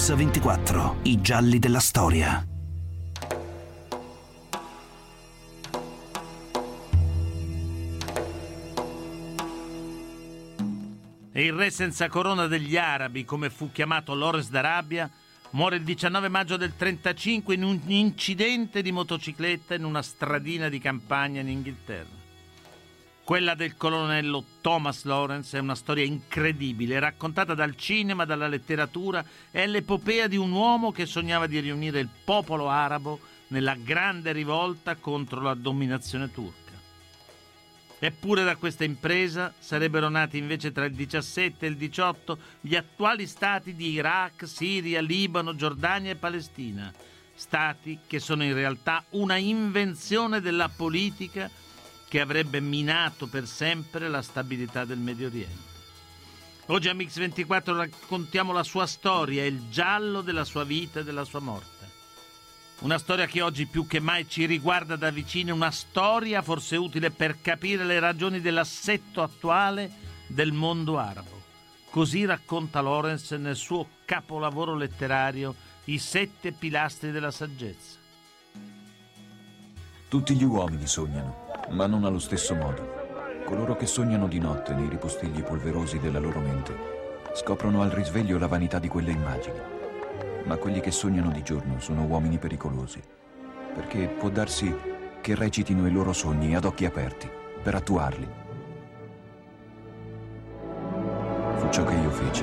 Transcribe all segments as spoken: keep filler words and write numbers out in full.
Mix ventiquattro, i gialli della storia. E il re senza corona degli arabi, come fu chiamato Lawrence d'Arabia, muore il diciannove maggio del trentacinque in un incidente di motocicletta in una stradina di campagna in Inghilterra. Quella del colonnello Thomas Lawrence è una storia incredibile, raccontata dal cinema, dalla letteratura. È l'epopea di un uomo che sognava di riunire il popolo arabo nella grande rivolta contro la dominazione turca. Eppure da questa impresa sarebbero nati invece tra il diciassette e il diciotto gli attuali stati di Iraq, Siria, Libano, Giordania e Palestina, stati che sono in realtà una invenzione della politica che avrebbe minato per sempre la stabilità del Medio Oriente. Oggi a Mix ventiquattro raccontiamo la sua storia, il giallo della sua vita e della sua morte. Una storia che oggi più che mai ci riguarda da vicino, una storia forse utile per capire le ragioni dell'assetto attuale del mondo arabo. Così racconta Lawrence nel suo capolavoro letterario I sette pilastri della saggezza. Tutti gli uomini sognano, ma non allo stesso modo. Coloro che sognano di notte nei ripostigli polverosi della loro mente scoprono al risveglio la vanità di quelle immagini. Ma quelli che sognano di giorno sono uomini pericolosi, perché può darsi che recitino i loro sogni ad occhi aperti, per attuarli. Fu ciò che io feci.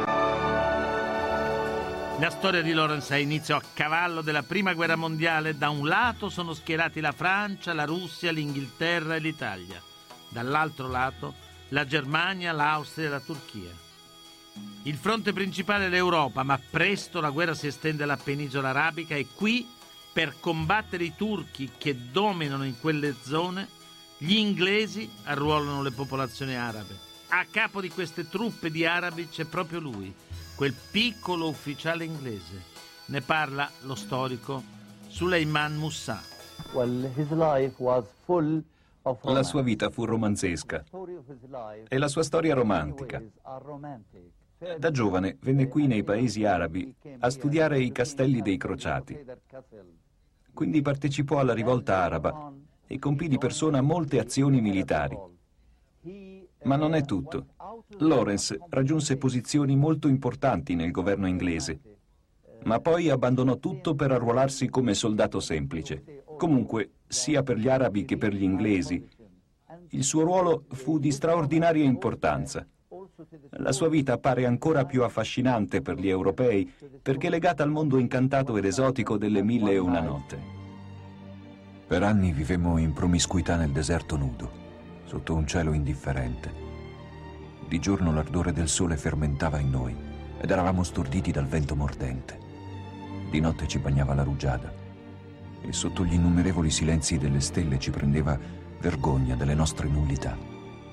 La storia di Lawrence ha inizio a cavallo della Prima Guerra Mondiale. Da un lato sono schierati la Francia, la Russia, l'Inghilterra e l'Italia. Dall'altro lato la Germania, l'Austria e la Turchia. Il fronte principale è l'Europa, ma presto la guerra si estende alla penisola arabica e qui, per combattere i turchi che dominano in quelle zone, gli inglesi arruolano le popolazioni arabe. A capo di queste truppe di arabi c'è proprio lui, quel piccolo ufficiale inglese. Ne parla lo storico Suleiman Musa. Well, his life was full of romance. La sua vita fu romanzesca e la sua storia romantica. Da giovane venne qui nei paesi arabi a studiare i castelli dei crociati. Quindi partecipò alla rivolta araba e compì di persona molte azioni militari. Ma non è tutto. Lawrence raggiunse posizioni molto importanti nel governo inglese, ma poi abbandonò tutto per arruolarsi come soldato semplice. Comunque, sia per gli arabi che per gli inglesi, il suo ruolo fu di straordinaria importanza. La sua vita appare ancora più affascinante per gli europei perché legata al mondo incantato ed esotico delle mille e una notte. Per anni vivemmo in promiscuità nel deserto nudo, sotto un cielo indifferente. Di giorno l'ardore del sole fermentava in noi ed eravamo storditi dal vento mordente. Di notte ci bagnava la rugiada e sotto gli innumerevoli silenzi delle stelle ci prendeva vergogna delle nostre nullità.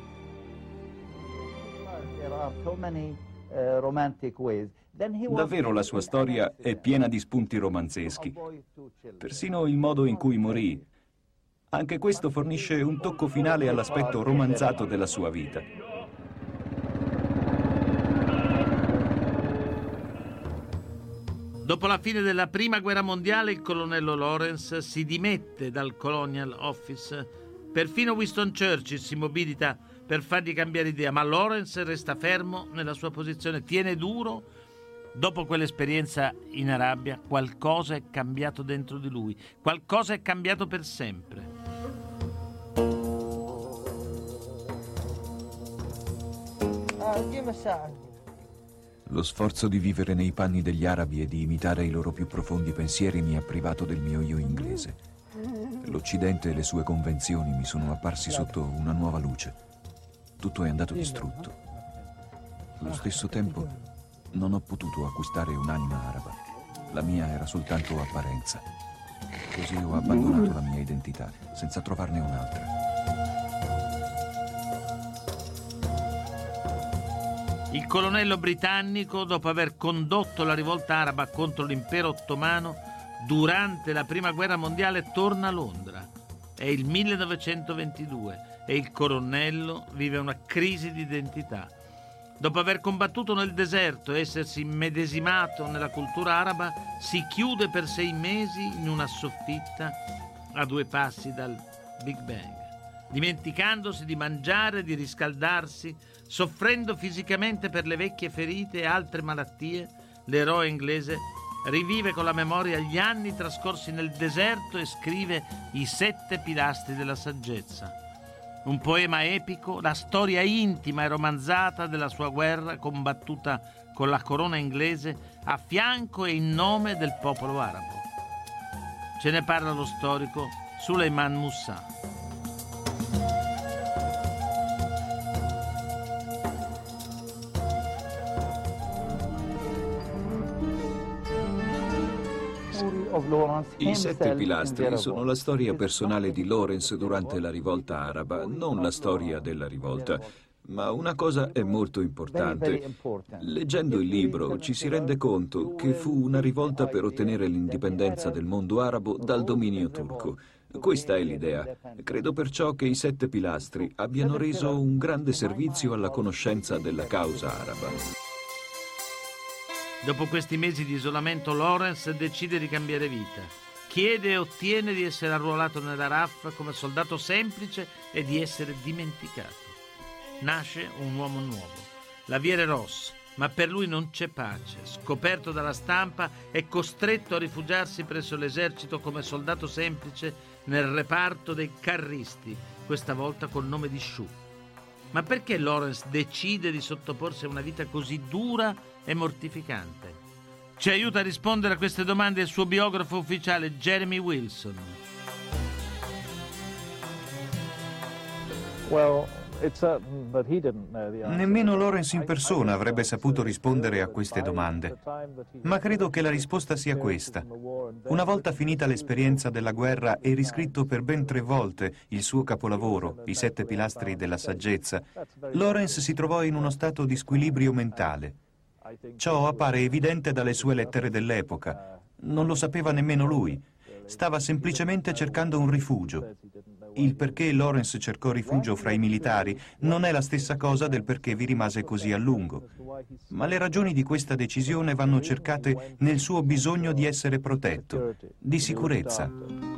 Davvero la sua storia è piena di spunti romanzeschi. Persino il modo in cui morì. Anche questo fornisce un tocco finale all'aspetto romanzato della sua vita. Dopo la fine della Prima Guerra Mondiale, il colonnello Lawrence si dimette dal Colonial Office. Perfino Winston Churchill si mobilita per fargli cambiare idea, ma Lawrence resta fermo nella sua posizione, tiene duro. Dopo quell'esperienza in Arabia, qualcosa è cambiato dentro di lui, qualcosa è cambiato per sempre. Lo sforzo di vivere nei panni degli arabi e di imitare i loro più profondi pensieri mi ha privato del mio io inglese. L'Occidente e le sue convenzioni mi sono apparsi sotto una nuova luce. Tutto è andato distrutto. Allo stesso tempo non ho potuto acquistare un'anima araba. La mia era soltanto apparenza. Così ho abbandonato la mia identità, senza trovarne un'altra. Il colonnello britannico, dopo aver condotto la rivolta araba contro l'impero ottomano, durante la Prima Guerra Mondiale torna a Londra. È il millenovecentoventidue e il colonnello vive una crisi di identità. Dopo aver combattuto nel deserto e essersi immedesimato nella cultura araba, si chiude per sei mesi in una soffitta a due passi dal Big Bang, dimenticandosi di mangiare, di riscaldarsi, soffrendo fisicamente per le vecchie ferite e altre malattie. L'eroe inglese rivive con la memoria gli anni trascorsi nel deserto e scrive I sette pilastri della saggezza. Un poema epico, la storia intima e romanzata della sua guerra combattuta con la corona inglese a fianco e in nome del popolo arabo. Ce ne parla lo storico Suleiman Musa. I sette pilastri sono la storia personale di Lawrence durante la rivolta araba, non la storia della rivolta. Ma una cosa è molto importante. Leggendo il libro ci si rende conto che fu una rivolta per ottenere l'indipendenza del mondo arabo dal dominio turco. Questa è l'idea. Credo perciò che i sette pilastri abbiano reso un grande servizio alla conoscenza della causa araba. Dopo questi mesi di isolamento, Lawrence decide di cambiare vita. Chiede e ottiene di essere arruolato nella R A F come soldato semplice e di essere dimenticato. Nasce un uomo nuovo, Laviere Ross, ma per lui non c'è pace. Scoperto dalla stampa, è costretto a rifugiarsi presso l'esercito come soldato semplice nel reparto dei carristi, questa volta col nome di Shu. Ma perché Lawrence decide di sottoporsi a una vita così dura e mortificante? Ci aiuta a rispondere a queste domande il suo biografo ufficiale Jeremy Wilson. Well, it's certain that he didn't know the answer. Nemmeno Lawrence in persona avrebbe saputo rispondere a queste domande. Ma credo che la risposta sia questa. Una volta finita l'esperienza della guerra e riscritto per ben tre volte il suo capolavoro, I sette pilastri della saggezza, Lawrence si trovò in uno stato di squilibrio mentale. Ciò appare evidente dalle sue lettere dell'epoca. Non lo sapeva nemmeno lui. Stava semplicemente cercando un rifugio. Il perché Lawrence cercò rifugio fra i militari non è la stessa cosa del perché vi rimase così a lungo. Ma le ragioni di questa decisione vanno cercate nel suo bisogno di essere protetto, di sicurezza.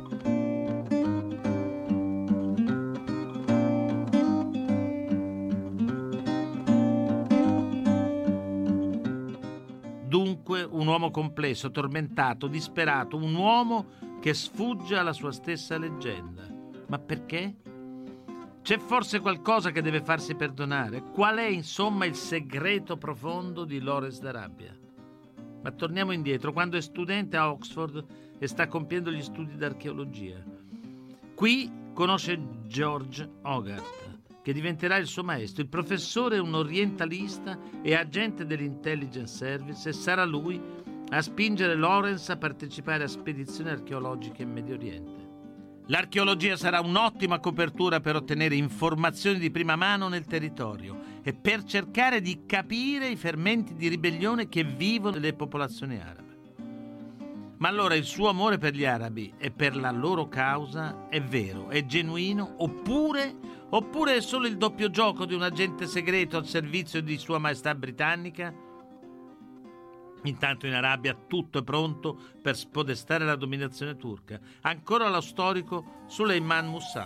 Dunque un uomo complesso, tormentato, disperato, un uomo che sfugge alla sua stessa leggenda. Ma perché? C'è forse qualcosa che deve farsi perdonare? Qual è, insomma, il segreto profondo di Lawrence d'Arabia? Ma torniamo indietro, quando è studente a Oxford e sta compiendo gli studi d'archeologia. Qui conosce George Hogarth, che diventerà il suo maestro. Il professore è un orientalista e agente dell'Intelligence Service e sarà lui a spingere Lawrence a partecipare a spedizioni archeologiche in Medio Oriente. L'archeologia sarà un'ottima copertura per ottenere informazioni di prima mano nel territorio e per cercare di capire i fermenti di ribellione che vivono le popolazioni arabe. Ma allora il suo amore per gli arabi e per la loro causa è vero, è genuino, oppure, oppure è solo il doppio gioco di un agente segreto al servizio di Sua Maestà britannica? Intanto in Arabia tutto è pronto per spodestare la dominazione turca. Ancora lo storico Suleiman Musa.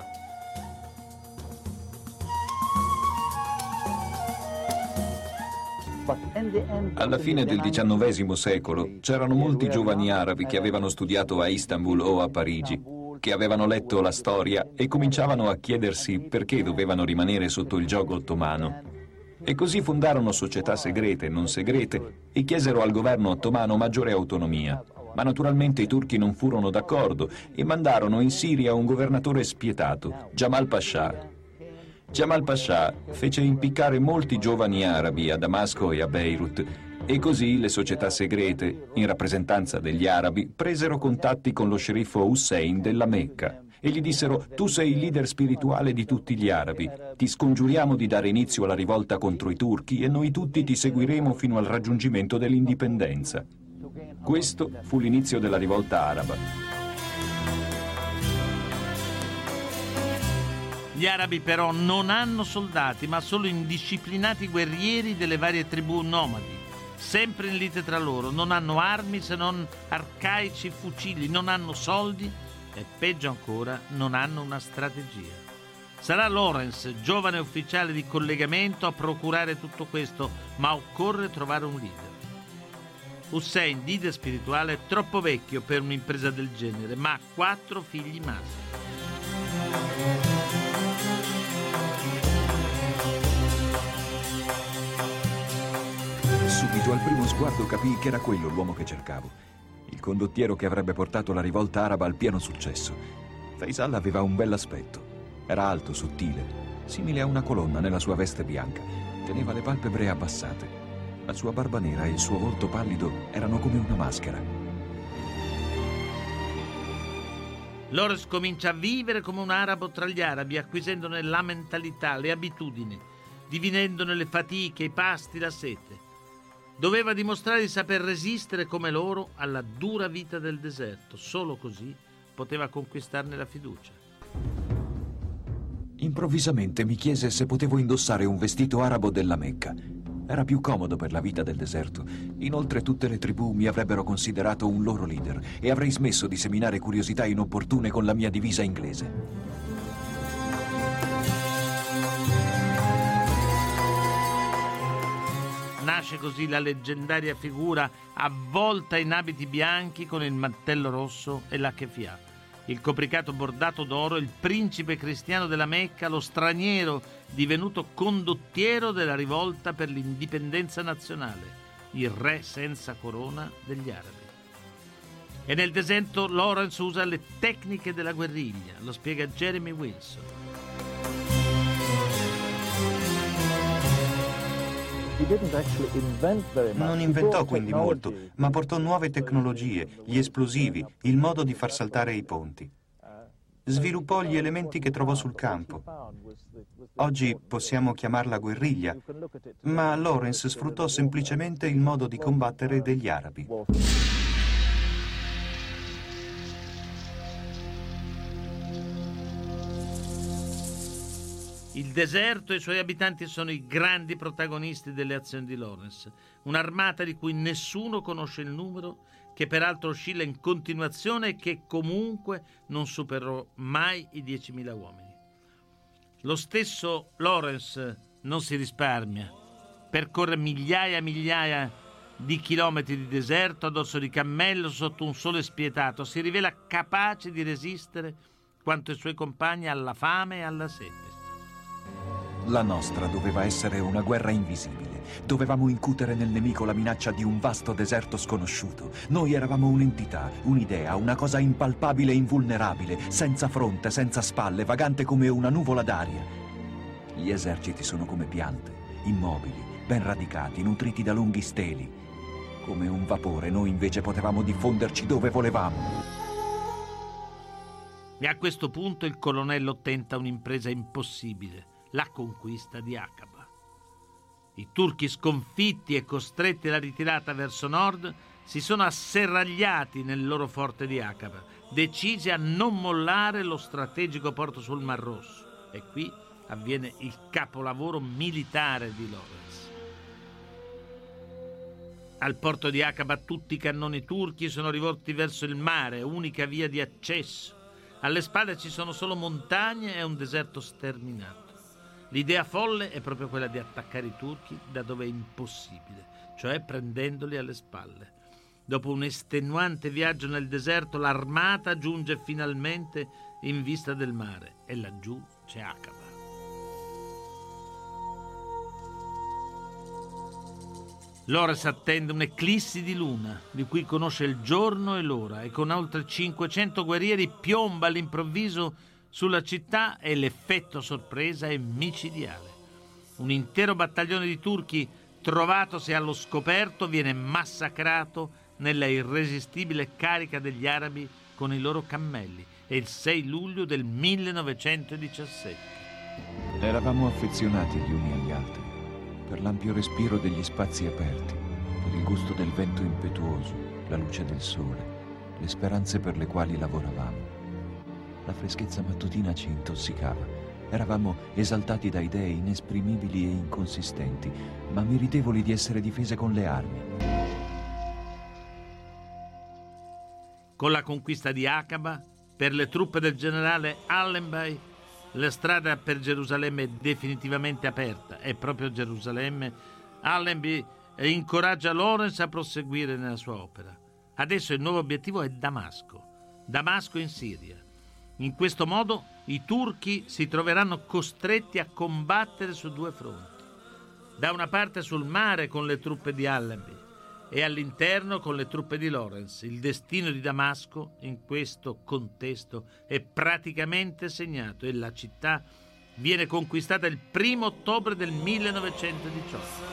Alla fine del diciannovesimo secolo c'erano molti giovani arabi che avevano studiato a Istanbul o a Parigi, che avevano letto la storia e cominciavano a chiedersi perché dovevano rimanere sotto il giogo ottomano. E così fondarono società segrete e non segrete e chiesero al governo ottomano maggiore autonomia. Ma naturalmente i turchi non furono d'accordo e mandarono in Siria un governatore spietato, Jamal Pascià. Jamal Pascià fece impiccare molti giovani arabi a Damasco e a Beirut e così le società segrete, in rappresentanza degli arabi, presero contatti con lo sceriffo Hussein della Mecca e gli dissero: tu sei il leader spirituale di tutti gli arabi, ti scongiuriamo di dare inizio alla rivolta contro i turchi e noi tutti ti seguiremo fino al raggiungimento dell'indipendenza. Questo fu l'inizio della rivolta araba. Gli arabi però non hanno soldati, ma solo indisciplinati guerrieri delle varie tribù nomadi, sempre in lite tra loro. Non hanno armi se non arcaici fucili, non hanno soldi e, peggio ancora, non hanno una strategia. Sarà Lawrence, giovane ufficiale di collegamento, a procurare tutto questo, ma occorre trovare un leader. Hussein, leader spirituale, è troppo vecchio per un'impresa del genere, ma ha quattro figli maschi. Subito al primo sguardo capii che era quello l'uomo che cercavo. Il condottiero che avrebbe portato la rivolta araba al pieno successo. Faisal aveva un bell'aspetto. Era alto, sottile, simile a una colonna nella sua veste bianca. Teneva le palpebre abbassate. La sua barba nera e il suo volto pallido erano come una maschera. Lawrence comincia a vivere come un arabo tra gli arabi, acquisendone la mentalità, le abitudini, dividendone le fatiche, i pasti, la sete. Doveva dimostrare di saper resistere come loro alla dura vita del deserto. Solo così poteva conquistarne la fiducia. Improvvisamente mi chiese se potevo indossare un vestito arabo della Mecca. Era più comodo per la vita del deserto. Inoltre tutte le tribù mi avrebbero considerato un loro leader e avrei smesso di seminare curiosità inopportune con la mia divisa inglese. Nasce così la leggendaria figura avvolta in abiti bianchi con il mantello rosso e la keffiyeh, il copricato bordato d'oro, il principe cristiano della Mecca, lo straniero divenuto condottiero della rivolta per l'indipendenza nazionale, il re senza corona degli arabi. E nel deserto Lawrence usa le tecniche della guerriglia, lo spiega Jeremy Wilson. Non inventò quindi molto, ma portò nuove tecnologie, gli esplosivi, il modo di far saltare i ponti. Sviluppò gli elementi che trovò sul campo. Oggi possiamo chiamarla guerriglia, ma Lawrence sfruttò semplicemente il modo di combattere degli arabi. Il deserto e i suoi abitanti sono i grandi protagonisti delle azioni di Lawrence, un'armata di cui nessuno conosce il numero, che peraltro oscilla in continuazione e che comunque non superò mai i diecimila uomini. Lo stesso Lawrence non si risparmia, percorre migliaia e migliaia di chilometri di deserto a dorso di cammello sotto un sole spietato, si rivela capace di resistere quanto i suoi compagni alla fame e alla sete. La nostra doveva essere una guerra invisibile. Dovevamo incutere nel nemico la minaccia di un vasto deserto sconosciuto. Noi eravamo un'entità, un'idea, una cosa impalpabile e invulnerabile, senza fronte, senza spalle, vagante come una nuvola d'aria. Gli eserciti sono come piante, immobili, ben radicati, nutriti da lunghi steli. Come un vapore, noi invece potevamo diffonderci dove volevamo. E a questo punto il colonnello tenta un'impresa impossibile, la conquista di Aqaba. I turchi sconfitti e costretti alla ritirata verso nord si sono asserragliati nel loro forte di Aqaba, decisi a non mollare lo strategico porto sul Mar Rosso. E qui avviene il capolavoro militare di Lawrence. Al porto di Aqaba tutti i cannoni turchi sono rivolti verso il mare, unica via di accesso. Alle spalle ci sono solo montagne e un deserto sterminato. L'idea folle è proprio quella di attaccare i turchi da dove è impossibile, cioè prendendoli alle spalle. Dopo un estenuante viaggio nel deserto, l'armata giunge finalmente in vista del mare e laggiù c'è Aqaba. Lawrence attende un'eclissi di luna, di cui conosce il giorno e l'ora, e con oltre cinquecento guerrieri piomba all'improvviso sulla città e l'effetto sorpresa è micidiale. Un intero battaglione di turchi, trovatosi allo scoperto, viene massacrato nella irresistibile carica degli arabi con i loro cammelli. È il sei luglio del millenovecentodiciassette. Eravamo affezionati gli uni agli altri, per l'ampio respiro degli spazi aperti, per il gusto del vento impetuoso, la luce del sole, le speranze per le quali lavoravamo. La freschezza mattutina ci intossicava Eravamo esaltati da idee inesprimibili e inconsistenti, ma meritevoli di essere difese con le armi. Con la conquista di Aqaba, per le truppe del generale Allenby, la strada per Gerusalemme è definitivamente aperta. È proprio Gerusalemme. Allenby incoraggia Lawrence a proseguire nella sua opera. Adesso il nuovo obiettivo è Damasco. Damasco in Siria. In questo modo i turchi si troveranno costretti a combattere su due fronti. Da una parte sul mare con le truppe di Allenby e all'interno con le truppe di Lawrence. Il destino di Damasco in questo contesto è praticamente segnato e la città viene conquistata il primo ottobre del millenovecentodiciotto.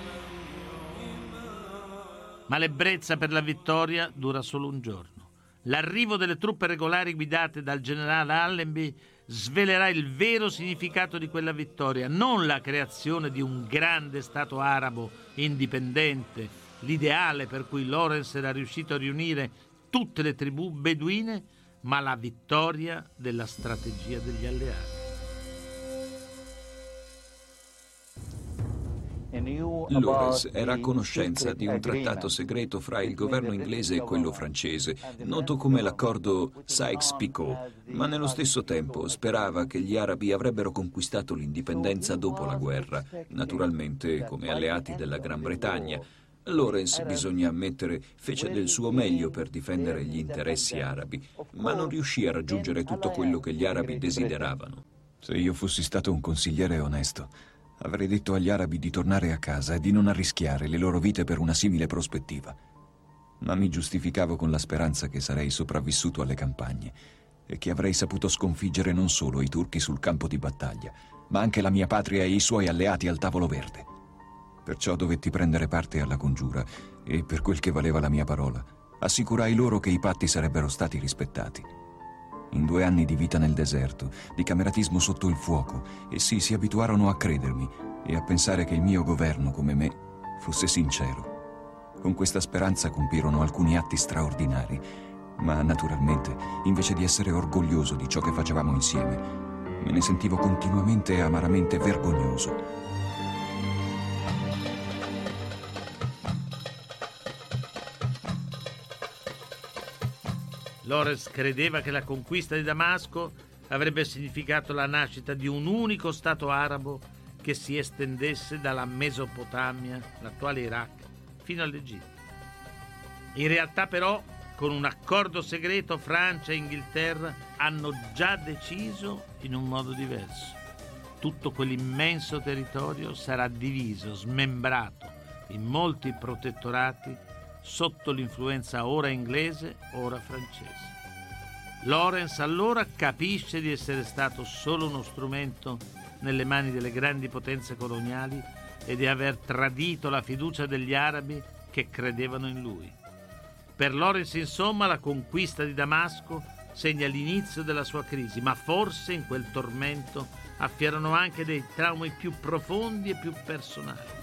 Ma l'ebbrezza per la vittoria dura solo un giorno. L'arrivo delle truppe regolari guidate dal generale Allenby svelerà il vero significato di quella vittoria, non la creazione di un grande Stato arabo indipendente, l'ideale per cui Lawrence era riuscito a riunire tutte le tribù beduine, ma la vittoria della strategia degli alleati. Lawrence era a conoscenza di un trattato segreto fra il governo inglese e quello francese, noto come l'accordo Sykes-Picot, ma nello stesso tempo sperava che gli arabi avrebbero conquistato l'indipendenza dopo la guerra, naturalmente come alleati della Gran Bretagna. Lawrence, bisogna ammettere, fece del suo meglio per difendere gli interessi arabi, ma non riuscì a raggiungere tutto quello che gli arabi desideravano. Se io fossi stato un consigliere onesto, avrei detto agli arabi di tornare a casa e di non arrischiare le loro vite per una simile prospettiva. Ma mi giustificavo con la speranza che sarei sopravvissuto alle campagne e che avrei saputo sconfiggere non solo i turchi sul campo di battaglia, ma anche la mia patria e i suoi alleati al tavolo verde. Perciò dovetti prendere parte alla congiura e, per quel che valeva la mia parola, assicurai loro che i patti sarebbero stati rispettati. In due anni di vita nel deserto, di cameratismo sotto il fuoco, essi si abituarono a credermi e a pensare che il mio governo, come me, fosse sincero. Con questa speranza compirono alcuni atti straordinari, ma naturalmente, invece di essere orgoglioso di ciò che facevamo insieme, me ne sentivo continuamente e amaramente vergognoso. Lawrence credeva che la conquista di Damasco avrebbe significato la nascita di un unico Stato arabo che si estendesse dalla Mesopotamia, l'attuale Iraq, fino all'Egitto. In realtà però, con un accordo segreto, Francia e Inghilterra hanno già deciso in un modo diverso. Tutto quell'immenso territorio sarà diviso, smembrato in molti protettorati sotto l'influenza ora inglese, ora francese. Lawrence allora capisce di essere stato solo uno strumento nelle mani delle grandi potenze coloniali e di aver tradito la fiducia degli arabi che credevano in lui. Per Lawrence, insomma, la conquista di Damasco segna l'inizio della sua crisi, ma forse in quel tormento affiorano anche dei traumi più profondi e più personali.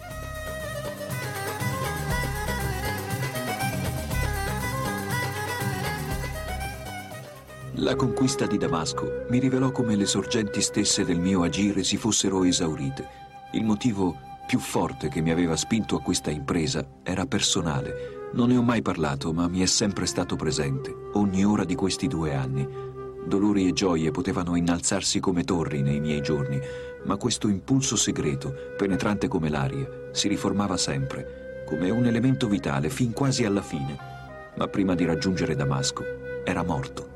La conquista di Damasco mi rivelò come le sorgenti stesse del mio agire si fossero esaurite. Il motivo più forte che mi aveva spinto a questa impresa era personale. Non ne ho mai parlato, ma mi è sempre stato presente, ogni ora di questi due anni. Dolori e gioie potevano innalzarsi come torri nei miei giorni, ma questo impulso segreto, penetrante come l'aria, si riformava sempre, come un elemento vitale fin quasi alla fine. Ma prima di raggiungere Damasco, era morto.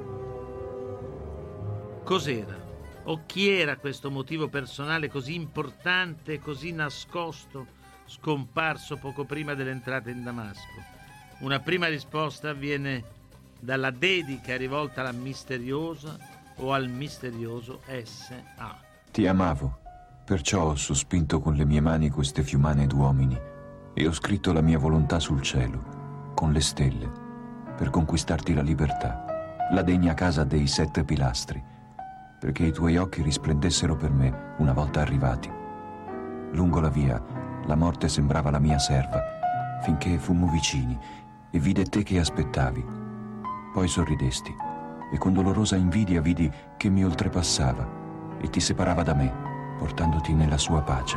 Cos'era? O chi era questo motivo personale così importante e così nascosto, scomparso poco prima dell'entrata in Damasco? Una prima risposta viene dalla dedica rivolta alla misteriosa o al misterioso S A Ti amavo, perciò ho sospinto con le mie mani queste fiumane d'uomini e ho scritto la mia volontà sul cielo, con le stelle, per conquistarti la libertà, la degna casa dei sette pilastri, perché i tuoi occhi risplendessero per me una volta arrivati. Lungo la via, la morte sembrava la mia serva, finché fummo vicini e vide te che aspettavi. Poi sorridesti e con dolorosa invidia vidi che mi oltrepassava e ti separava da me, portandoti nella sua pace.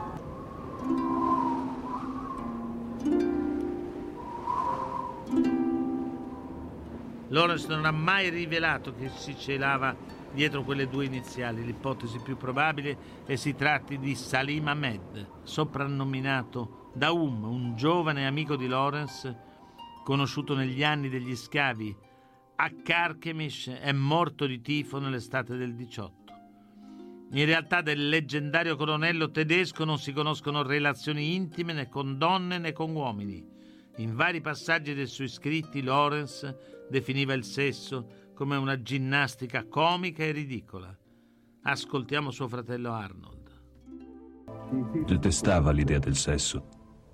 Lawrence non ha mai rivelato che si celava dietro quelle due iniziali. L'ipotesi più probabile è che si tratti di Salim Ahmed, soprannominato Daoum, un giovane amico di Lawrence, conosciuto negli anni degli scavi a Carchemish, è morto di tifo nell'estate del diciotto. In realtà del leggendario colonnello tedesco non si conoscono relazioni intime né con donne né con uomini. In vari passaggi dei suoi scritti Lawrence definiva il sesso come una ginnastica comica e ridicola. Ascoltiamo suo fratello Arnold. Detestava l'idea del sesso.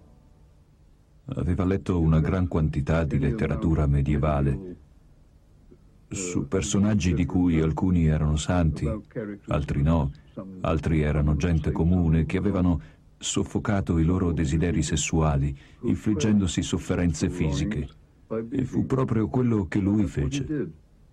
Aveva letto una gran quantità di letteratura medievale su personaggi di cui alcuni erano santi, altri no, altri erano gente comune che avevano soffocato i loro desideri sessuali, infliggendosi sofferenze fisiche. E fu proprio quello che lui fece.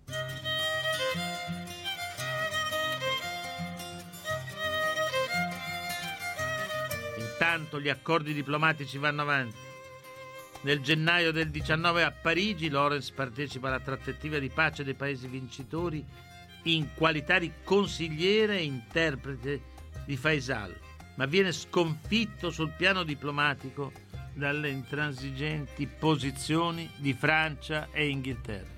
Intanto gli accordi diplomatici vanno avanti. Nel gennaio del diciannove a Parigi Lawrence partecipa alla trattativa di pace dei paesi vincitori in qualità di consigliere e interprete di Faisal, ma viene sconfitto sul piano diplomatico dalle intransigenti posizioni di Francia e Inghilterra.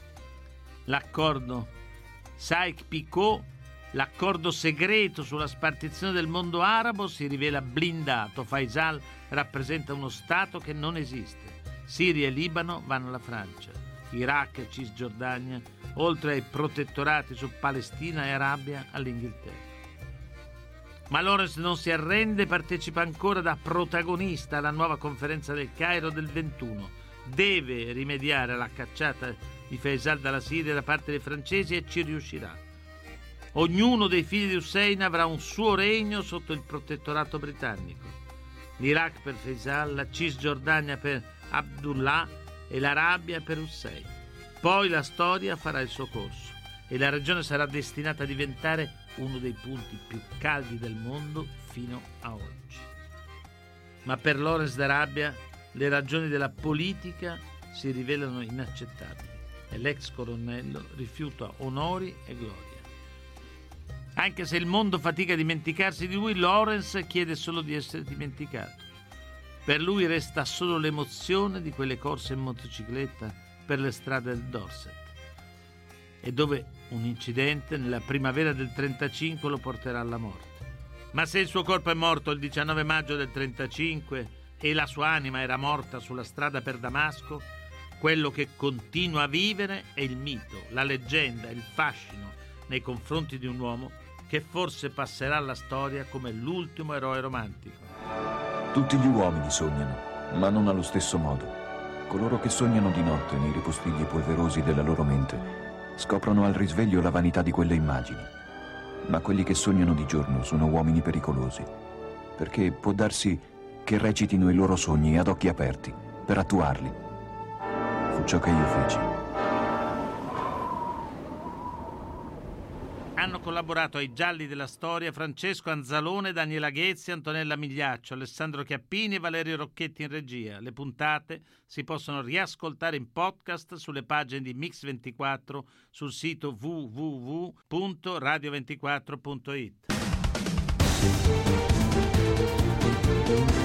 L'accordo Sykes-Picot, l'accordo segreto sulla spartizione del mondo arabo, si rivela blindato. Faisal rappresenta uno Stato che non esiste. Siria e Libano vanno alla Francia, Iraq e Cisgiordania, oltre ai protettorati su Palestina e Arabia, all'Inghilterra. Ma Lawrence non si arrende e partecipa ancora da protagonista alla nuova conferenza del Cairo del ventuno. Deve rimediare alla cacciata di Faisal dalla Siria da parte dei francesi e ci riuscirà. Ognuno dei figli di Hussein avrà un suo regno sotto il protettorato britannico. L'Iraq per Faisal, la Cisgiordania per Abdullah e l'Arabia per Hussein. Poi la storia farà il suo corso e la regione sarà destinata a diventare uno dei punti più caldi del mondo fino a oggi. Ma per Lawrence d'Arabia le ragioni della politica si rivelano inaccettabili e l'ex colonnello rifiuta onori e gloria. Anche se il mondo fatica a dimenticarsi di lui, Lawrence chiede solo di essere dimenticato. Per lui resta solo l'emozione di quelle corse in motocicletta per le strade del Dorset, e dove un incidente nella primavera del trentacinque lo porterà alla morte. Ma se il suo corpo è morto il diciannove maggio del trentacinque e la sua anima era morta sulla strada per Damasco, quello che continua a vivere è il mito, la leggenda, il fascino nei confronti di un uomo che forse passerà alla storia come l'ultimo eroe romantico. Tutti gli uomini sognano, ma non allo stesso modo. Coloro che sognano di notte nei ripostigli polverosi della loro mente scoprono al risveglio la vanità di quelle immagini. Ma quelli che sognano di giorno sono uomini pericolosi, perché può darsi che recitino i loro sogni ad occhi aperti, per attuarli. Fu ciò che io feci. Hanno collaborato ai Gialli della Storia Francesco Anzalone, Daniela Ghezzi, Antonella Migliaccio, Alessandro Chiappini e Valerio Rocchetti in regia. Le puntate si possono riascoltare in podcast sulle pagine di Mix ventiquattro sul sito w w w punto radio ventiquattro punto it.